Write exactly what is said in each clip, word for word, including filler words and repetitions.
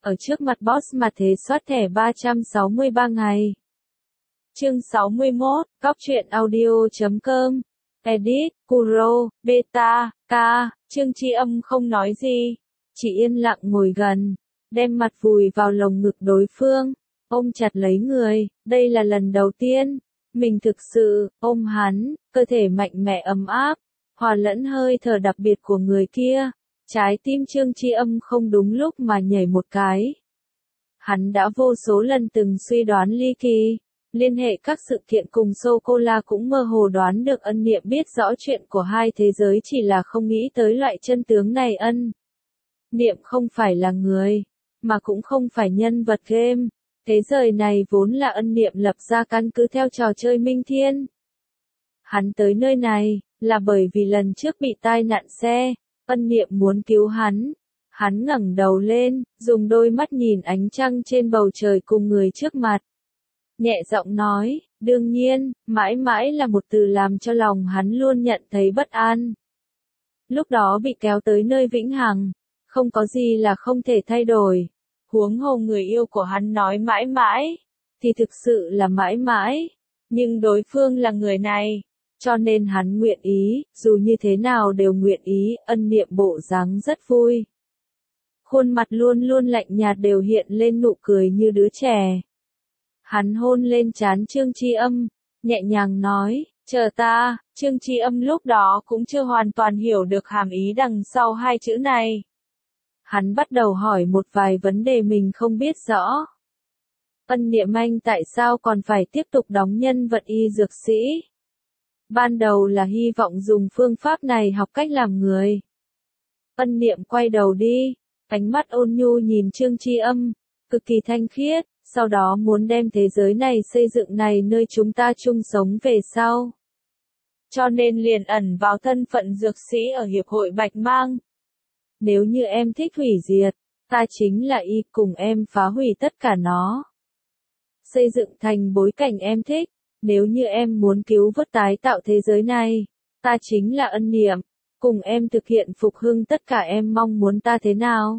ở trước mặt boss mà thế soát thẻ ba trăm sáu mươi ba ngày. Chương sáu mươi mốt, Cóc truyện audio chấm com, edit, Kuro, beta, K, Trương Tri Âm không nói gì, chỉ yên lặng ngồi gần, đem mặt vùi vào lồng ngực đối phương, ôm chặt lấy người, đây là lần đầu tiên, mình thực sự, ôm hắn, cơ thể mạnh mẽ ấm áp, hòa lẫn hơi thở đặc biệt của người kia, trái tim Trương Tri Âm không đúng lúc mà nhảy một cái. Hắn đã vô số lần từng suy đoán ly kỳ, liên hệ các sự kiện cùng sô-cô-la cũng mơ hồ đoán được ân niệm biết rõ chuyện của hai thế giới chỉ là không nghĩ tới loại chân tướng này. Ân niệm không phải là người, mà cũng không phải nhân vật game. Thế giới này vốn là ân niệm lập ra căn cứ theo trò chơi Minh Thiên. Hắn tới nơi này, là bởi vì lần trước bị tai nạn xe, ân niệm muốn cứu hắn. Hắn ngẩng đầu lên, dùng đôi mắt nhìn ánh trăng trên bầu trời cùng người trước mặt. Nhẹ giọng nói, đương nhiên, mãi mãi là một từ làm cho lòng hắn luôn nhận thấy bất an. Lúc đó bị kéo tới nơi vĩnh hằng, không có gì là không thể thay đổi. Huống hồ người yêu của hắn nói mãi mãi, thì thực sự là mãi mãi, nhưng đối phương là người này, cho nên hắn nguyện ý, dù như thế nào đều nguyện ý. Ân niệm bộ dáng rất vui. Khuôn mặt luôn luôn lạnh nhạt đều hiện lên nụ cười như đứa trẻ. Hắn hôn lên trán Trương Tri Âm, nhẹ nhàng nói, chờ ta. Trương Tri Âm lúc đó cũng chưa hoàn toàn hiểu được hàm ý đằng sau hai chữ này. Hắn bắt đầu hỏi một vài vấn đề mình không biết rõ. Ân niệm anh tại sao còn phải tiếp tục đóng nhân vật y dược sĩ? Ban đầu là hy vọng dùng phương pháp này học cách làm người. Ân niệm quay đầu đi, ánh mắt ôn nhu nhìn Trương Tri Âm, cực kỳ thanh khiết, sau đó muốn đem thế giới này xây dựng này nơi chúng ta chung sống về sau. Cho nên liền ẩn vào thân phận dược sĩ ở Hiệp hội Bạch Mang. Nếu như em thích hủy diệt, ta chính là y cùng em phá hủy tất cả nó. Xây dựng thành bối cảnh em thích, nếu như em muốn cứu vớt tái tạo thế giới này, ta chính là ân niệm, cùng em thực hiện phục hưng tất cả em mong muốn ta thế nào.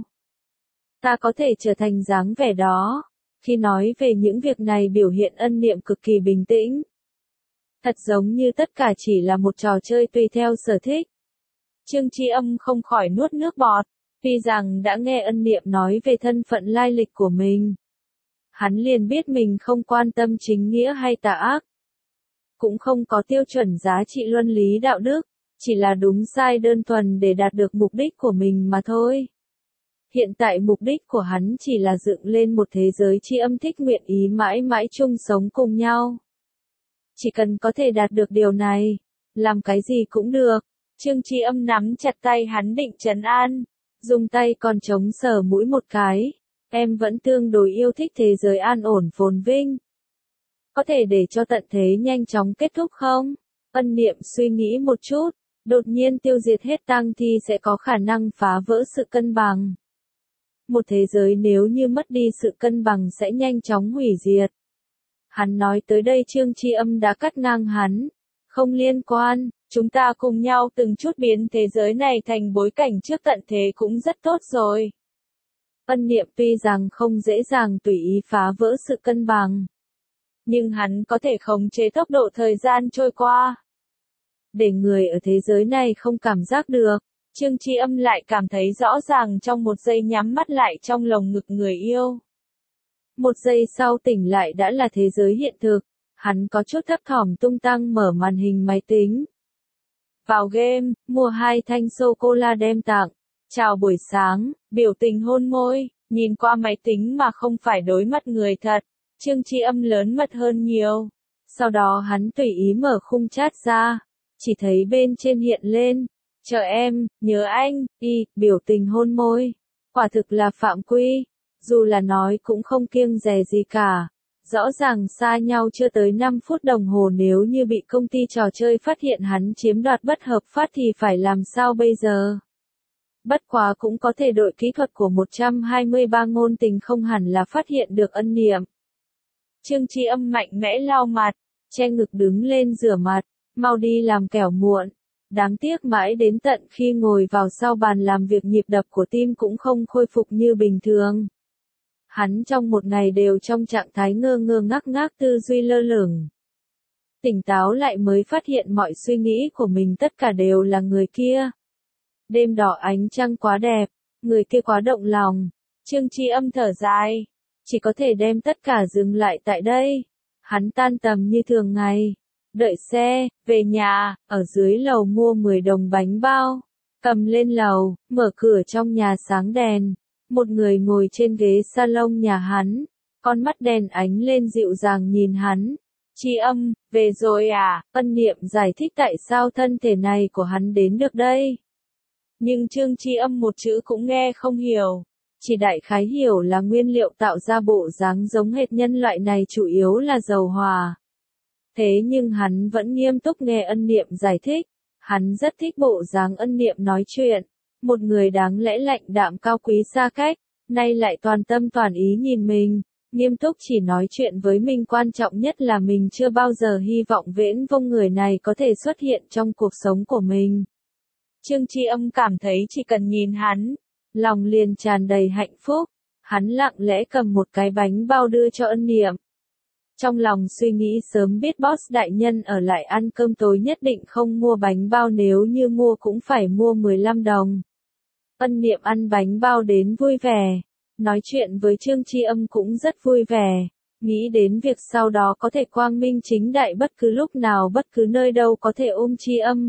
Ta có thể trở thành dáng vẻ đó. Khi nói về những việc này biểu hiện ân niệm cực kỳ bình tĩnh. Thật giống như tất cả chỉ là một trò chơi tùy theo sở thích. Trương Tri Âm không khỏi nuốt nước bọt, tuy rằng đã nghe ân niệm nói về thân phận lai lịch của mình. Hắn liền biết mình không quan tâm chính nghĩa hay tà ác. Cũng không có tiêu chuẩn giá trị luân lý đạo đức, chỉ là đúng sai đơn thuần để đạt được mục đích của mình mà thôi. Hiện tại mục đích của hắn chỉ là dựng lên một thế giới tri âm thích nguyện ý mãi mãi chung sống cùng nhau. Chỉ cần có thể đạt được điều này, làm cái gì cũng được. Trương Tri Âm nắm chặt tay hắn định trấn an, dùng tay còn chống sờ mũi một cái. Em vẫn tương đối yêu thích thế giới an ổn phồn vinh. Có thể để cho tận thế nhanh chóng kết thúc không? Ân niệm suy nghĩ một chút, đột nhiên tiêu diệt hết tang thi sẽ có khả năng phá vỡ sự cân bằng. Một thế giới nếu như mất đi sự cân bằng sẽ nhanh chóng hủy diệt. Hắn nói tới đây Trương Tri Âm đã cắt ngang hắn. Không liên quan, chúng ta cùng nhau từng chút biến thế giới này thành bối cảnh trước tận thế cũng rất tốt rồi. Ân niệm tuy rằng không dễ dàng tùy ý phá vỡ sự cân bằng, nhưng hắn có thể khống chế tốc độ thời gian trôi qua. Để người ở thế giới này không cảm giác được. Trương Tri Âm lại cảm thấy rõ ràng trong một giây nhắm mắt lại trong lồng ngực người yêu. Một giây sau tỉnh lại đã là thế giới hiện thực, hắn có chút thấp thỏm tung tăng mở màn hình máy tính. Vào game, mua hai thanh sô-cô-la đem tặng. Chào buổi sáng, biểu tình hôn môi, nhìn qua máy tính mà không phải đối mặt người thật. Trương Tri Âm lớn mật hơn nhiều. Sau đó hắn tùy ý mở khung chat ra, chỉ thấy bên trên hiện lên. Chờ em, nhớ anh, y, biểu tình hôn môi. Quả thực là phạm quy. Dù là nói cũng không kiêng dè gì cả. Rõ ràng xa nhau chưa tới năm phút đồng hồ, nếu như bị công ty trò chơi phát hiện hắn chiếm đoạt bất hợp pháp thì phải làm sao bây giờ? Bất quá cũng có thể đội kỹ thuật của một trăm hai mươi ba ngôn tình không hẳn là phát hiện được ân niệm. Trương Tri Âm mạnh mẽ lau mặt, che ngực đứng lên rửa mặt, mau đi làm kẻo muộn. Đáng tiếc mãi đến tận khi ngồi vào sau bàn làm việc nhịp đập của tim cũng không khôi phục như bình thường. Hắn trong một ngày đều trong trạng thái ngơ ngơ ngác ngác tư duy lơ lửng. Tỉnh táo lại mới phát hiện mọi suy nghĩ của mình tất cả đều là người kia. Đêm đỏ ánh trăng quá đẹp, người kia quá động lòng. Trương Tri Âm thở dài, chỉ có thể đem tất cả dừng lại tại đây. Hắn tan tầm như thường ngày, đợi xe, về nhà, ở dưới lầu mua mười đồng bánh bao, cầm lên lầu, mở cửa trong nhà sáng đèn. Một người ngồi trên ghế salon nhà hắn, con mắt đèn ánh lên dịu dàng nhìn hắn. Tri Âm, về rồi à? Ân Niệm giải thích tại sao thân thể này của hắn đến được đây. Nhưng Trương Tri Âm một chữ cũng nghe không hiểu. Chỉ đại khái hiểu là nguyên liệu tạo ra bộ dáng giống hệt nhân loại này chủ yếu là dầu hòa. Thế nhưng hắn vẫn nghiêm túc nghe Ân Niệm giải thích. Hắn rất thích bộ dáng Ân Niệm nói chuyện. Một người đáng lẽ lạnh đạm cao quý xa cách, nay lại toàn tâm toàn ý nhìn mình, nghiêm túc chỉ nói chuyện với mình, quan trọng nhất là mình chưa bao giờ hy vọng viễn vông người này có thể xuất hiện trong cuộc sống của mình. Trương Tri Âm cảm thấy chỉ cần nhìn hắn, lòng liền tràn đầy hạnh phúc. Hắn lặng lẽ cầm một cái bánh bao đưa cho Ân Niệm. Trong lòng suy nghĩ sớm biết boss đại nhân ở lại ăn cơm tối nhất định không mua bánh bao, nếu như mua cũng phải mua mười lăm đồng. Ân Niệm ăn bánh bao đến vui vẻ, nói chuyện với Trương Tri Âm cũng rất vui vẻ, nghĩ đến việc sau đó có thể quang minh chính đại bất cứ lúc nào bất cứ nơi đâu có thể ôm Tri Âm.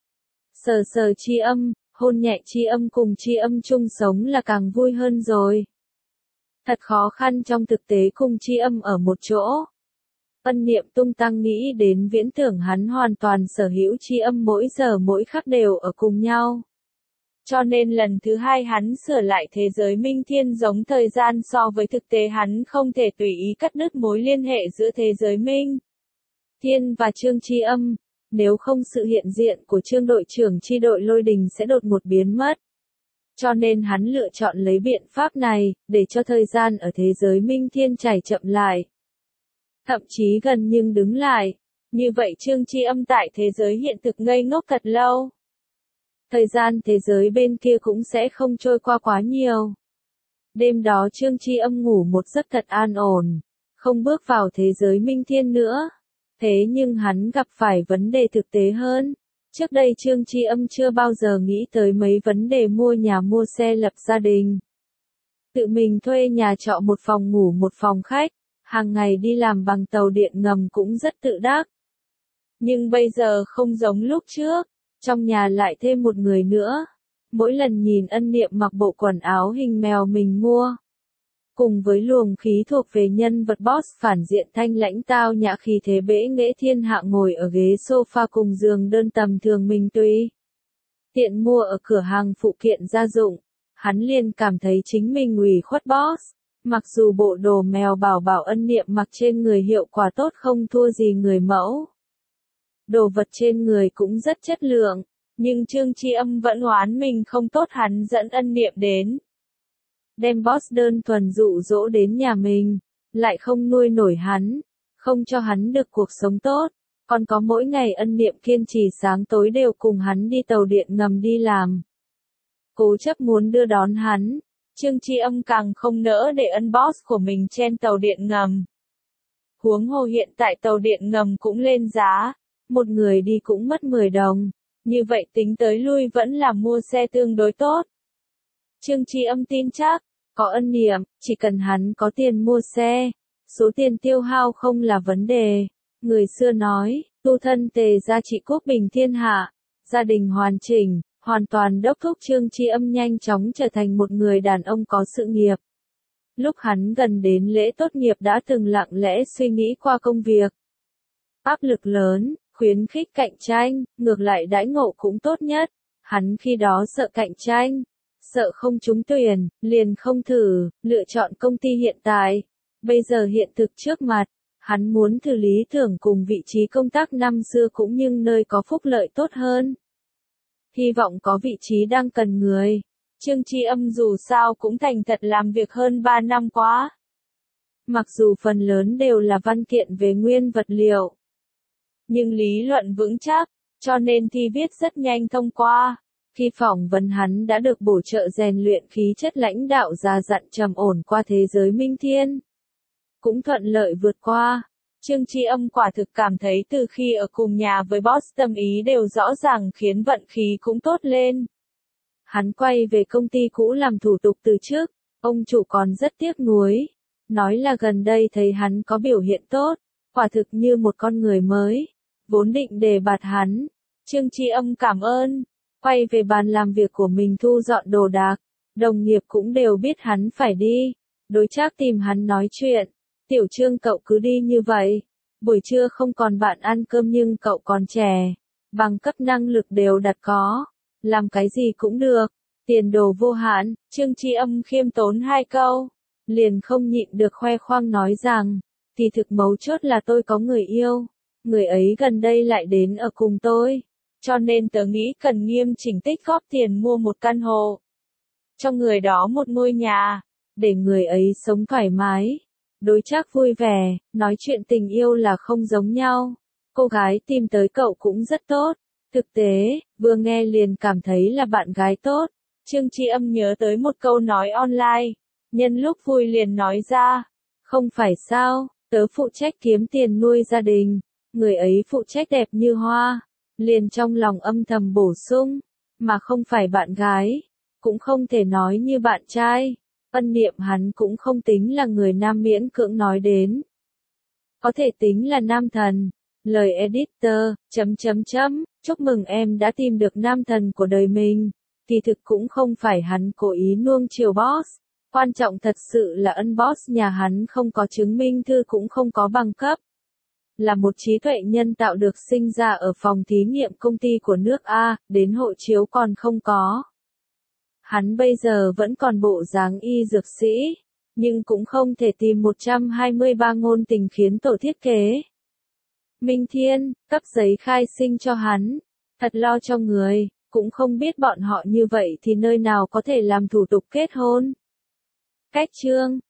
Sờ sờ Tri Âm, hôn nhẹ Tri Âm, cùng Tri Âm chung sống là càng vui hơn rồi. Thật khó khăn trong thực tế cùng Tri Âm ở một chỗ. Ân Niệm tung tăng nghĩ đến viễn tưởng hắn hoàn toàn sở hữu Tri Âm, mỗi giờ mỗi khắc đều ở cùng nhau. Cho nên lần thứ hai hắn sửa lại thế giới minh thiên giống thời gian so với thực tế, hắn không thể tùy ý cắt đứt mối liên hệ giữa thế giới minh thiên và Trương Tri Âm, nếu không sự hiện diện của Trương đội trưởng chi đội Lôi Đình sẽ đột ngột biến mất. Cho nên hắn lựa chọn lấy biện pháp này, để cho thời gian ở thế giới minh thiên chảy chậm lại. Thậm chí gần nhưng đứng lại. Như vậy Trương Tri Âm tại thế giới hiện thực ngây ngốc thật lâu. Thời gian thế giới bên kia cũng sẽ không trôi qua quá nhiều. Đêm đó Trương Tri Âm ngủ một giấc thật an ổn, không bước vào thế giới minh thiên nữa. Thế nhưng hắn gặp phải vấn đề thực tế hơn. Trước đây Trương Tri Âm chưa bao giờ nghĩ tới mấy vấn đề mua nhà mua xe lập gia đình. Tự mình thuê nhà trọ một phòng ngủ một phòng khách, hàng ngày đi làm bằng tàu điện ngầm cũng rất tự đắc. Nhưng bây giờ không giống lúc trước. Trong nhà lại thêm một người nữa. Mỗi lần nhìn Ân Niệm mặc bộ quần áo hình mèo mình mua, cùng với luồng khí thuộc về nhân vật boss phản diện thanh lãnh tao nhã khí thế bẽ nghệ thiên hạ ngồi ở ghế sofa cùng giường đơn tầm thường mình tùy tiện mua ở cửa hàng phụ kiện gia dụng, hắn liền cảm thấy chính mình ủy khuất boss. Mặc dù bộ đồ mèo bảo bảo Ân Niệm mặc trên người hiệu quả tốt không thua gì người mẫu. Đồ vật trên người cũng rất chất lượng, nhưng Trương Tri Âm vẫn oán mình không tốt, hắn dẫn Ân Niệm đến. Đem boss đơn thuần dụ dỗ đến nhà mình, lại không nuôi nổi hắn, không cho hắn được cuộc sống tốt, còn có mỗi ngày Ân Niệm kiên trì sáng tối đều cùng hắn đi tàu điện ngầm đi làm. Cố chấp muốn đưa đón hắn, Trương Tri Âm càng không nỡ để ân boss của mình trên tàu điện ngầm. Huống hồ hiện tại tàu điện ngầm cũng lên giá. Một người đi cũng mất mười đồng, như vậy tính tới lui vẫn là mua xe tương đối tốt. Trương Tri Âm tin chắc, có Ân Niệm, chỉ cần hắn có tiền mua xe, số tiền tiêu hao không là vấn đề. Người xưa nói, tu thân tề gia trị quốc bình thiên hạ, gia đình hoàn chỉnh, hoàn toàn đốc thúc Trương Tri Âm nhanh chóng trở thành một người đàn ông có sự nghiệp. Lúc hắn gần đến lễ tốt nghiệp đã từng lặng lẽ suy nghĩ qua công việc. Áp lực lớn, khuyến khích cạnh tranh, ngược lại đãi ngộ cũng tốt nhất. Hắn khi đó sợ cạnh tranh, sợ không trúng tuyển, liền không thử, lựa chọn công ty hiện tại. Bây giờ hiện thực trước mặt, hắn muốn thử lý tưởng cùng vị trí công tác năm xưa cũng nhưng nơi có phúc lợi tốt hơn. Hy vọng có vị trí đang cần người. Trương Tri Âm dù sao cũng thành thật làm việc hơn ba năm quá. Mặc dù phần lớn đều là văn kiện về nguyên vật liệu, nhưng lý luận vững chắc, cho nên thi viết rất nhanh thông qua. Khi phỏng vấn hắn đã được bổ trợ rèn luyện khí chất lãnh đạo già dặn trầm ổn qua thế giới Minh Thiên. Cũng thuận lợi vượt qua. Trương Tri Âm quả thực cảm thấy từ khi ở cùng nhà với boss tâm ý đều rõ ràng khiến vận khí cũng tốt lên. Hắn quay về công ty cũ làm thủ tục từ trước, ông chủ còn rất tiếc nuối. Nói là gần đây thấy hắn có biểu hiện tốt, quả thực như một con người mới. Vốn định đề bạt hắn. Trương Tri Âm cảm ơn. Quay về bàn làm việc của mình thu dọn đồ đạc. Đồng nghiệp cũng đều biết hắn phải đi. Đối Trác tìm hắn nói chuyện. Tiểu Trương cậu cứ đi như vậy. Buổi trưa không còn bạn ăn cơm nhưng cậu còn trẻ. Bằng cấp năng lực đều đặt có. Làm cái gì cũng được. Tiền đồ vô hạn. Trương Tri Âm khiêm tốn hai câu. Liền không nhịn được khoe khoang nói rằng. Thì thực mấu chốt là tôi có người yêu. Người ấy gần đây lại đến ở cùng tôi. Cho nên tớ nghĩ cần nghiêm chỉnh tích góp tiền mua một căn hộ. Cho người đó một ngôi nhà. Để người ấy sống thoải mái. Đối Trác vui vẻ, nói chuyện tình yêu là không giống nhau. Cô gái tìm tới cậu cũng rất tốt. Thực tế, vừa nghe liền cảm thấy là bạn gái tốt. Trương Tri Âm nhớ tới một câu nói online. Nhân lúc vui liền nói ra. Không phải sao, tớ phụ trách kiếm tiền nuôi gia đình. Người ấy phụ trách đẹp như hoa. Liền trong lòng âm thầm bổ sung. Mà không phải bạn gái. Cũng không thể nói như bạn trai. Ân Niệm hắn cũng không tính là người nam miễn cưỡng nói đến. Có thể tính là nam thần. Lời editor, chấm chấm chấm, chúc mừng em đã tìm được nam thần của đời mình. Kỳ thực cũng không phải hắn cố ý nuông chiều boss. Quan trọng thật sự là ân boss nhà hắn không có chứng minh thư cũng không có bằng cấp. Là một trí tuệ nhân tạo được sinh ra ở phòng thí nghiệm công ty của nước A, đến hộ chiếu còn không có. Hắn bây giờ vẫn còn bộ dáng y dược sĩ, nhưng cũng không thể tìm một trăm hai mươi ba ngôn tình khiến tổ thiết kế. Minh Thiên, cấp giấy khai sinh cho hắn, thật lo cho người, cũng không biết bọn họ như vậy thì nơi nào có thể làm thủ tục kết hôn. Cách chương